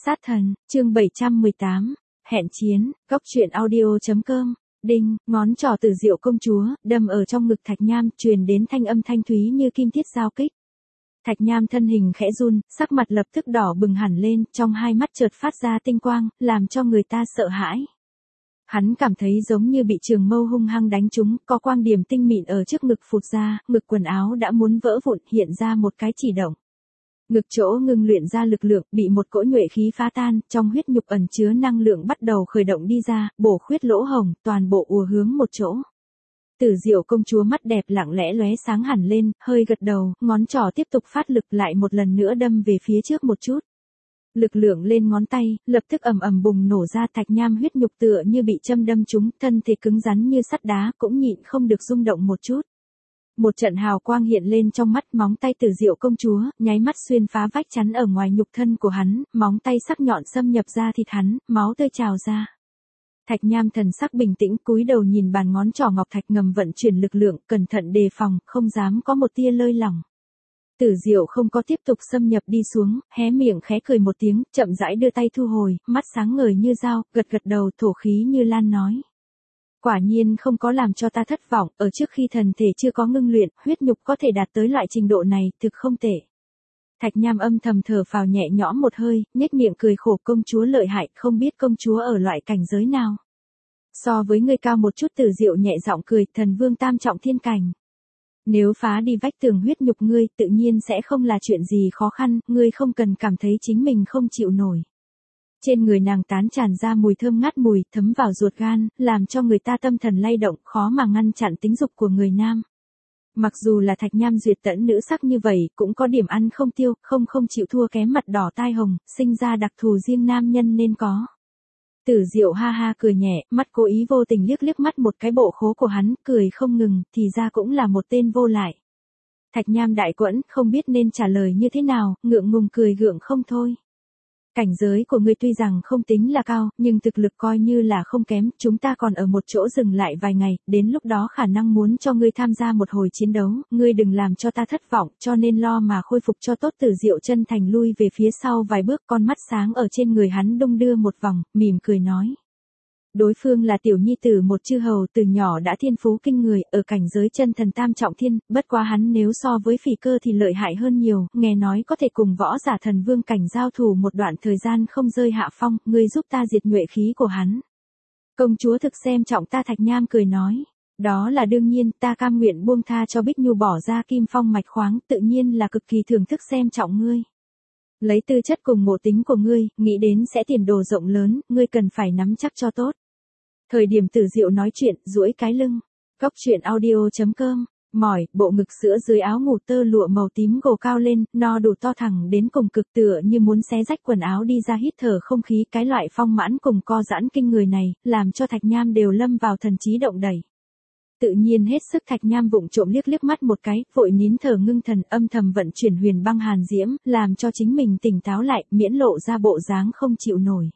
Sát thần, chương 718, hẹn chiến, góc truyện audio.com, đinh, ngón trỏ Tử Diệu công chúa, đâm ở trong ngực Thạch Nham, truyền đến thanh âm thanh thúy như kim thiết giao kích. Thạch Nham thân hình khẽ run, sắc mặt lập tức đỏ bừng hẳn lên, trong hai mắt chợt phát ra tinh quang, làm cho người ta sợ hãi. Hắn cảm thấy giống như bị trường mâu hung hăng đánh trúng, có quang điểm tinh mịn ở trước ngực phụt ra, ngực quần áo đã muốn vỡ vụn, hiện ra một cái chỉ động. Ngực chỗ ngưng luyện ra lực lượng, bị một cỗ nhuệ khí phá tan, trong huyết nhục ẩn chứa năng lượng bắt đầu khởi động đi ra, bổ khuyết lỗ hổng, toàn bộ ùa hướng một chỗ. Tử Diệu công chúa mắt đẹp lặng lẽ lóe sáng hẳn lên, hơi gật đầu, ngón trỏ tiếp tục phát lực lại một lần nữa đâm về phía trước một chút. Lực lượng lên ngón tay, lập tức ầm ầm bùng nổ ra, Thạch Nham huyết nhục tựa như bị châm đâm trúng, thân thể cứng rắn như sắt đá, cũng nhịn không được rung động một chút. Một trận hào quang hiện lên trong mắt, móng tay Tử Diệu công chúa, nháy mắt xuyên phá vách chắn ở ngoài nhục thân của hắn, móng tay sắc nhọn xâm nhập ra thịt hắn, máu tươi trào ra. Thạch Nham thần sắc bình tĩnh, cúi đầu nhìn bàn ngón trỏ ngọc thạch ngầm vận chuyển lực lượng, cẩn thận đề phòng, không dám có một tia lơi lỏng. Tử Diệu không có tiếp tục xâm nhập đi xuống, hé miệng khẽ cười một tiếng, chậm rãi đưa tay thu hồi, mắt sáng ngời như dao, gật gật đầu, thổ khí như lan nói. Quả nhiên không có làm cho ta thất vọng, ở trước khi thần thể chưa có ngưng luyện, huyết nhục có thể đạt tới loại trình độ này, thực không tệ. Thạch Nham âm thầm thở phào nhẹ nhõm một hơi, nhếch miệng cười khổ, công chúa lợi hại, không biết công chúa ở loại cảnh giới nào. So với người cao một chút. Tử Diệu nhẹ giọng cười, thần vương tam trọng thiên cảnh. Nếu phá đi vách tường huyết nhục ngươi, tự nhiên sẽ không là chuyện gì khó khăn, ngươi không cần cảm thấy chính mình không chịu nổi. Trên người nàng tán tràn ra mùi thơm ngát mùi, thấm vào ruột gan, làm cho người ta tâm thần lay động, khó mà ngăn chặn tính dục của người nam. Mặc dù là Thạch Nham duyệt tẫn nữ sắc như vậy, cũng có điểm ăn không tiêu, không chịu thua kém mặt đỏ tai hồng, sinh ra đặc thù riêng nam nhân nên có. Tử Diệu ha ha cười nhẹ, mắt cố ý vô tình liếc mắt một cái bộ khố của hắn, cười không ngừng, thì ra cũng là một tên vô lại. Thạch Nham đại quẫn, không biết nên trả lời như thế nào, ngượng ngùng cười gượng không thôi. Cảnh giới của ngươi tuy rằng không tính là cao, nhưng thực lực coi như là không kém, chúng ta còn ở một chỗ dừng lại vài ngày, đến lúc đó khả năng muốn cho ngươi tham gia một hồi chiến đấu, ngươi đừng làm cho ta thất vọng, cho nên lo mà khôi phục cho tốt. Tử Diệu chân thành lui về phía sau vài bước, con mắt sáng ở trên người hắn đung đưa một vòng, mỉm cười nói. Đối phương là tiểu nhi tử một chư hầu, từ nhỏ đã thiên phú kinh người, ở cảnh giới chân thần tam trọng thiên, bất quá hắn nếu so với Phỉ Cơ thì lợi hại hơn nhiều, nghe nói có thể cùng võ giả thần vương cảnh giao thủ một đoạn thời gian không rơi hạ phong, ngươi giúp ta diệt nhuệ khí của hắn. Công chúa thực xem trọng ta. Thạch Nham cười nói. Đó là đương nhiên, ta cam nguyện buông tha cho Bích Nhu bỏ ra kim phong mạch khoáng, tự nhiên là cực kỳ thưởng thức xem trọng ngươi. Lấy tư chất cùng ngộ tính của ngươi, nghĩ đến sẽ tiền đồ rộng lớn, ngươi cần phải nắm chắc cho tốt. Thời điểm Tử Diệu nói chuyện, duỗi cái lưng. Góc truyện audio.com, mỏi, bộ ngực sữa dưới áo ngủ tơ lụa màu tím gồ cao lên, no đủ to thẳng đến cùng cực, tựa như muốn xé rách quần áo đi ra hít thở không khí. Cái loại phong mãn cùng co giãn kinh người này, làm cho Thạch Nham đều lâm vào thần trí động đẩy. Tự nhiên hết sức. Thạch Nham vụng trộm liếc mắt một cái, vội nín thở ngưng thần, âm thầm vận chuyển huyền băng hàn diễm, làm cho chính mình tỉnh táo lại, miễn lộ ra bộ dáng không chịu nổi.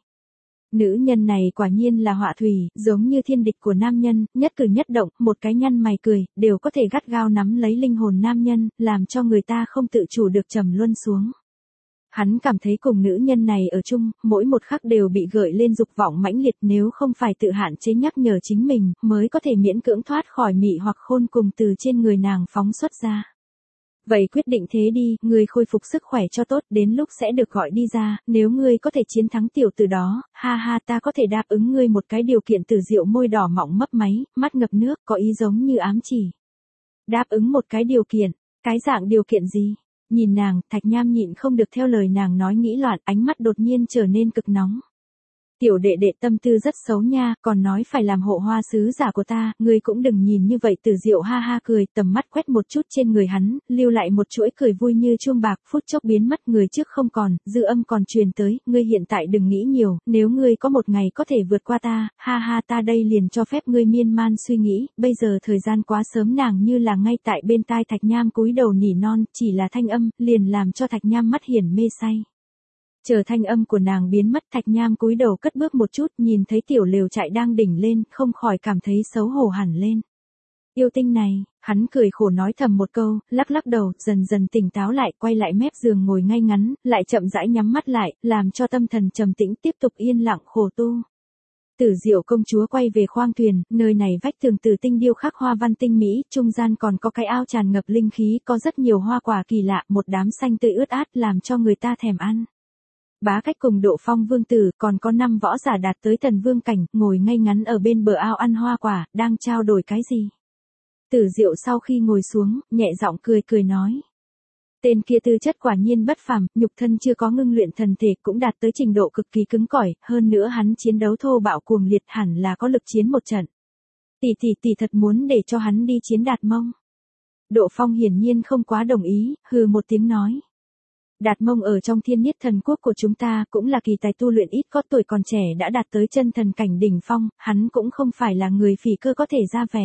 Nữ nhân này quả nhiên là họa thủy, giống như thiên địch của nam nhân, nhất cử nhất động, một cái nhăn mày cười, đều có thể gắt gao nắm lấy linh hồn nam nhân, làm cho người ta không tự chủ được trầm luân xuống. Hắn cảm thấy cùng nữ nhân này ở chung, mỗi một khắc đều bị gợi lên dục vọng mãnh liệt, nếu không phải tự hạn chế nhắc nhở chính mình, mới có thể miễn cưỡng thoát khỏi mị hoặc khôn cùng từ trên người nàng phóng xuất ra. Vậy quyết định thế đi, ngươi khôi phục sức khỏe cho tốt, đến lúc sẽ được gọi đi ra, nếu ngươi có thể chiến thắng tiểu tử đó, ha ha, ta có thể đáp ứng ngươi một cái điều kiện. Tử Diệu môi đỏ mọng mấp máy, mắt ngập nước, có ý giống như ám chỉ. Đáp ứng một cái điều kiện, cái dạng điều kiện gì? Nhìn nàng, Thạch Nham nhịn không được theo lời nàng nói nghĩ loạn, ánh mắt đột nhiên trở nên cực nóng. Tiểu đệ đệ tâm tư rất xấu nha, còn nói phải làm hộ hoa sứ giả của ta, ngươi cũng đừng nhìn như vậy. Tử Diệu ha ha cười, tầm mắt quét một chút trên người hắn, lưu lại một chuỗi cười vui như chuông bạc, phút chốc biến mất. Người trước không còn, dư âm còn truyền tới, ngươi hiện tại đừng nghĩ nhiều, nếu ngươi có một ngày có thể vượt qua ta, ha ha, ta đây liền cho phép ngươi miên man suy nghĩ, bây giờ thời gian quá sớm. Nàng như là ngay tại bên tai Thạch Nham cúi đầu nỉ non, chỉ là thanh âm, liền làm cho Thạch Nham mắt hiển mê say. Chờ thanh âm của nàng biến mất, Thạch Nham cúi đầu cất bước một chút, nhìn thấy tiểu lều trại đang đỉnh lên, không khỏi cảm thấy xấu hổ hẳn lên. Yêu tinh này, hắn cười khổ nói thầm một câu, lắc lắc đầu, dần dần tỉnh táo lại, quay lại mép giường ngồi ngay ngắn, lại chậm rãi nhắm mắt lại, làm cho tâm thần trầm tĩnh tiếp tục yên lặng khổ tu. Tử Diệu công chúa quay về khoang thuyền, nơi này vách tường từ tinh điêu khắc hoa văn tinh mỹ, trung gian còn có cái ao tràn ngập linh khí, có rất nhiều hoa quả kỳ lạ, một đám xanh tươi ướt át làm cho người ta thèm ăn. Bá Cách cùng Độ Phong vương tử, còn có 5 võ giả đạt tới thần vương cảnh, ngồi ngay ngắn ở bên bờ ao ăn hoa quả, đang trao đổi cái gì. Tử Diệu sau khi ngồi xuống, nhẹ giọng cười cười nói. Tên kia tư chất quả nhiên bất phàm, nhục thân chưa có ngưng luyện thần thể cũng đạt tới trình độ cực kỳ cứng cỏi, hơn nữa hắn chiến đấu thô bạo cuồng liệt hẳn là có lực chiến một trận. Tỷ thật muốn để cho hắn đi chiến Đạt Mông. Độ Phong hiển nhiên không quá đồng ý, hừ một tiếng nói. Đạt Mông ở trong Thiên Niết Thần Quốc của chúng ta cũng là kỳ tài tu luyện ít có tuổi còn trẻ đã đạt tới chân thần cảnh đỉnh phong, hắn cũng không phải là người phì cơ có thể ra vẻ.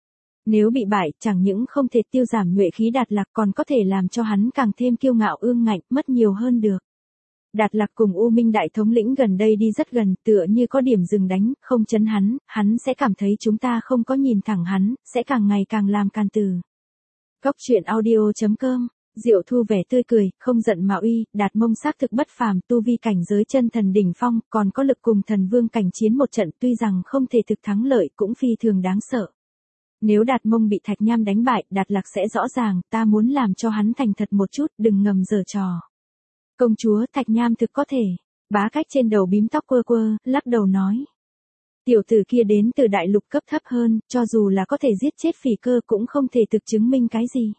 Nếu bị bại, chẳng những không thể tiêu giảm nhuệ khí Đạt Lạc còn có thể làm cho hắn càng thêm kiêu ngạo ương ngạnh, mất nhiều hơn được. Đạt Lạc cùng U Minh Đại Thống lĩnh gần đây đi rất gần, tựa như có điểm dừng đánh, không chấn hắn sẽ cảm thấy chúng ta không có nhìn thẳng hắn, sẽ càng ngày càng làm can từ. Góc truyện audio.com, Diệu Thu vẻ tươi cười, không giận mà uy, Đạt Mông xác thực bất phàm, tu vi cảnh giới chân thần đỉnh phong, còn có lực cùng thần vương cảnh chiến một trận, tuy rằng không thể thực thắng lợi cũng phi thường đáng sợ. Nếu Đạt Mông bị Thạch Nham đánh bại, Đạt Lạc sẽ rõ ràng, ta muốn làm cho hắn thành thật một chút, đừng ngầm giở trò. Công chúa, Thạch Nham thực có thể. Bá Cách trên đầu bím tóc quơ quơ, lắc đầu nói. Tiểu tử kia đến từ đại lục cấp thấp hơn, cho dù là có thể giết chết phỉ cơ cũng không thể thực chứng minh cái gì.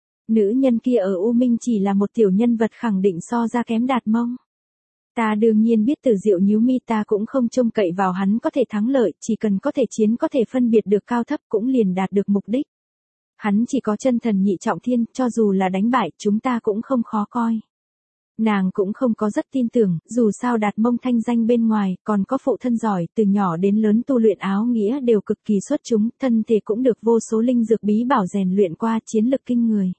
Nữ nhân kia ở U Minh chỉ là một tiểu nhân vật khẳng định so ra kém Đạt Mông. Ta đương nhiên biết Tử Diệu nhíu mi, ta cũng không trông cậy vào hắn có thể thắng lợi, chỉ cần có thể chiến có thể phân biệt được cao thấp cũng liền đạt được mục đích. Hắn chỉ có chân thần nhị trọng thiên, cho dù là đánh bại chúng ta cũng không khó coi. Nàng cũng không có rất tin tưởng, dù sao Đạt Mông thanh danh bên ngoài, còn có phụ thân giỏi, từ nhỏ đến lớn tu luyện áo nghĩa đều cực kỳ xuất chúng, thân thể cũng được vô số linh dược bí bảo rèn luyện qua, chiến lực kinh người.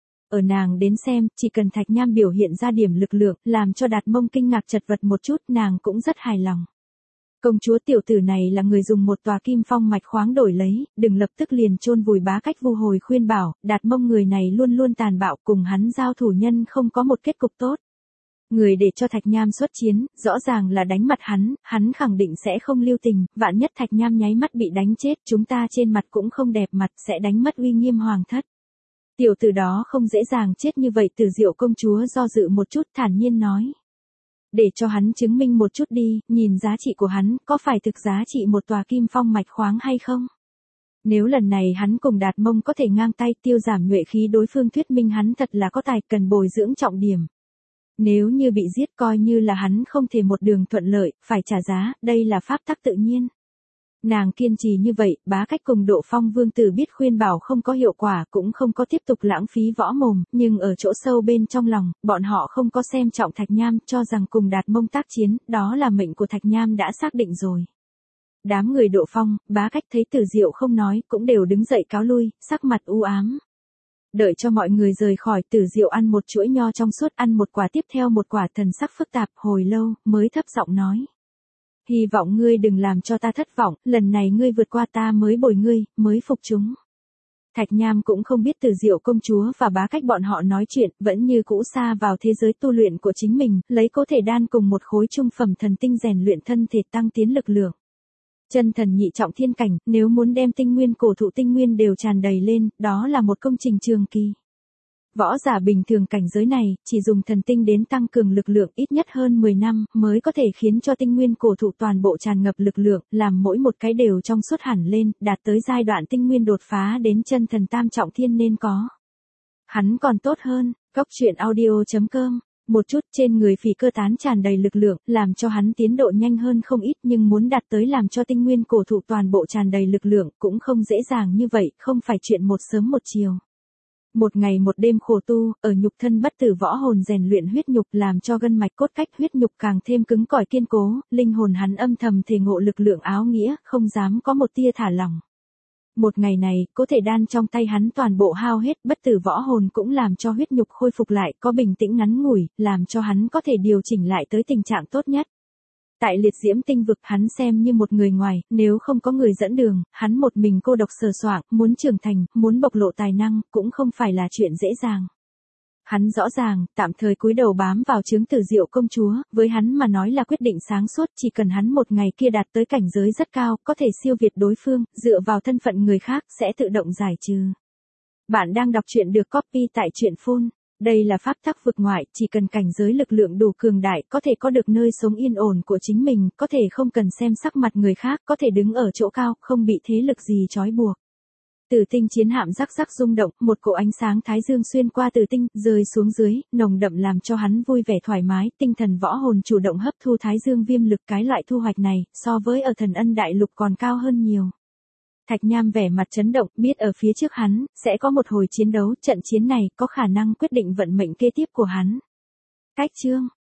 Ở nàng đến xem, chỉ cần Thạch Nham biểu hiện ra điểm lực lượng, làm cho Đạt Mông kinh ngạc chật vật một chút, nàng cũng rất hài lòng. Công chúa, tiểu tử này là người dùng một tòa kim phong mạch khoáng đổi lấy, đừng lập tức liền chôn vùi. Bá Cách vu hồi khuyên bảo, Đạt Mông người này luôn luôn tàn bạo, cùng hắn giao thủ nhân không có một kết cục tốt. Người để cho Thạch Nham xuất chiến, rõ ràng là đánh mặt hắn khẳng định sẽ không lưu tình, vạn nhất Thạch Nham nháy mắt bị đánh chết, chúng ta trên mặt cũng không đẹp mặt, sẽ đánh mất uy nghiêm hoàng thất. Tiểu tử đó không dễ dàng chết như vậy. Tử Diệu công chúa do dự một chút, thản nhiên nói. Để cho hắn chứng minh một chút đi, nhìn giá trị của hắn, có phải thực giá trị một tòa kim phong mạch khoáng hay không? Nếu lần này hắn cùng Đạt Mông có thể ngang tay tiêu giảm nhuệ khí đối phương, thuyết minh hắn thật là có tài, cần bồi dưỡng trọng điểm. Nếu như bị giết coi như là hắn không thể một đường thuận lợi, phải trả giá, đây là pháp tắc tự nhiên. Nàng kiên trì như vậy, Bá Cách cùng Độ Phong vương tử biết khuyên bảo không có hiệu quả, cũng không có tiếp tục lãng phí võ mồm, nhưng ở chỗ sâu bên trong lòng, bọn họ không có xem trọng Thạch Nham, cho rằng cùng Đạt Mông tác chiến, đó là mệnh của Thạch Nham đã xác định rồi. Đám người Độ Phong, Bá Cách thấy Tử Diệu không nói, cũng đều đứng dậy cáo lui, sắc mặt u ám. Đợi cho mọi người rời khỏi, Tử Diệu ăn một chuỗi nho trong suốt, ăn một quả tiếp theo một quả, thần sắc phức tạp, hồi lâu, mới thấp giọng nói. Hy vọng ngươi đừng làm cho ta thất vọng, lần này ngươi vượt qua ta mới bồi ngươi, mới phục chúng. Thạch Nham cũng không biết Tử Diệu công chúa và Bá Cách bọn họ nói chuyện, vẫn như cũ xa vào thế giới tu luyện của chính mình, lấy Cố Thể Đan cùng một khối trung phẩm thần tinh rèn luyện thân thể, tăng tiến lực lượng. Chân thần nhị trọng thiên cảnh, nếu muốn đem tinh nguyên cổ thụ tinh nguyên đều tràn đầy lên, đó là một công trình trường kỳ. Võ giả bình thường cảnh giới này, chỉ dùng thần tinh đến tăng cường lực lượng ít nhất hơn 10 năm, mới có thể khiến cho tinh nguyên cổ thụ toàn bộ tràn ngập lực lượng, làm mỗi một cái đều trong suốt hẳn lên, đạt tới giai đoạn tinh nguyên đột phá đến chân thần tam trọng thiên nên có. Hắn còn tốt hơn, góc truyện audio.com. Một chút trên người phỉ cơ tán tràn đầy lực lượng, làm cho hắn tiến độ nhanh hơn không ít, nhưng muốn đạt tới làm cho tinh nguyên cổ thụ toàn bộ tràn đầy lực lượng, cũng không dễ dàng như vậy, không phải chuyện một sớm một chiều. Một ngày một đêm khổ tu, ở nhục thân bất tử võ hồn rèn luyện huyết nhục, làm cho gân mạch cốt cách huyết nhục càng thêm cứng cỏi kiên cố, linh hồn hắn âm thầm thể ngộ lực lượng áo nghĩa, không dám có một tia thả lỏng. Một ngày này, Cố Thể Đan trong tay hắn toàn bộ hao hết, bất tử võ hồn cũng làm cho huyết nhục khôi phục lại, có bình tĩnh ngắn ngủi, làm cho hắn có thể điều chỉnh lại tới tình trạng tốt nhất. Tại liệt diễm tinh vực hắn xem như một người ngoài, nếu không có người dẫn đường, hắn một mình cô độc sờ soạng, muốn trưởng thành, muốn bộc lộ tài năng, cũng không phải là chuyện dễ dàng. Hắn rõ ràng, tạm thời cúi đầu bám vào chướng tử diệu công chúa, với hắn mà nói là quyết định sáng suốt, chỉ cần hắn một ngày kia đạt tới cảnh giới rất cao, có thể siêu việt đối phương, dựa vào thân phận người khác, sẽ tự động giải trừ. Bạn đang đọc truyện được copy tại truyện Phun. Đây là pháp tắc vực ngoại, chỉ cần cảnh giới lực lượng đủ cường đại, có thể có được nơi sống yên ổn của chính mình, có thể không cần xem sắc mặt người khác, có thể đứng ở chỗ cao, không bị thế lực gì trói buộc. Tử tinh chiến hạm rắc rắc rung động, một cỗ ánh sáng thái dương xuyên qua tử tinh, rơi xuống dưới, nồng đậm làm cho hắn vui vẻ thoải mái, tinh thần võ hồn chủ động hấp thu thái dương viêm lực, cái loại thu hoạch này, so với ở Thần Ân Đại Lục còn cao hơn nhiều. Thạch Nham vẻ mặt chấn động, biết ở phía trước hắn, sẽ có một hồi chiến đấu, trận chiến này, có khả năng quyết định vận mệnh kế tiếp của hắn. Cách chương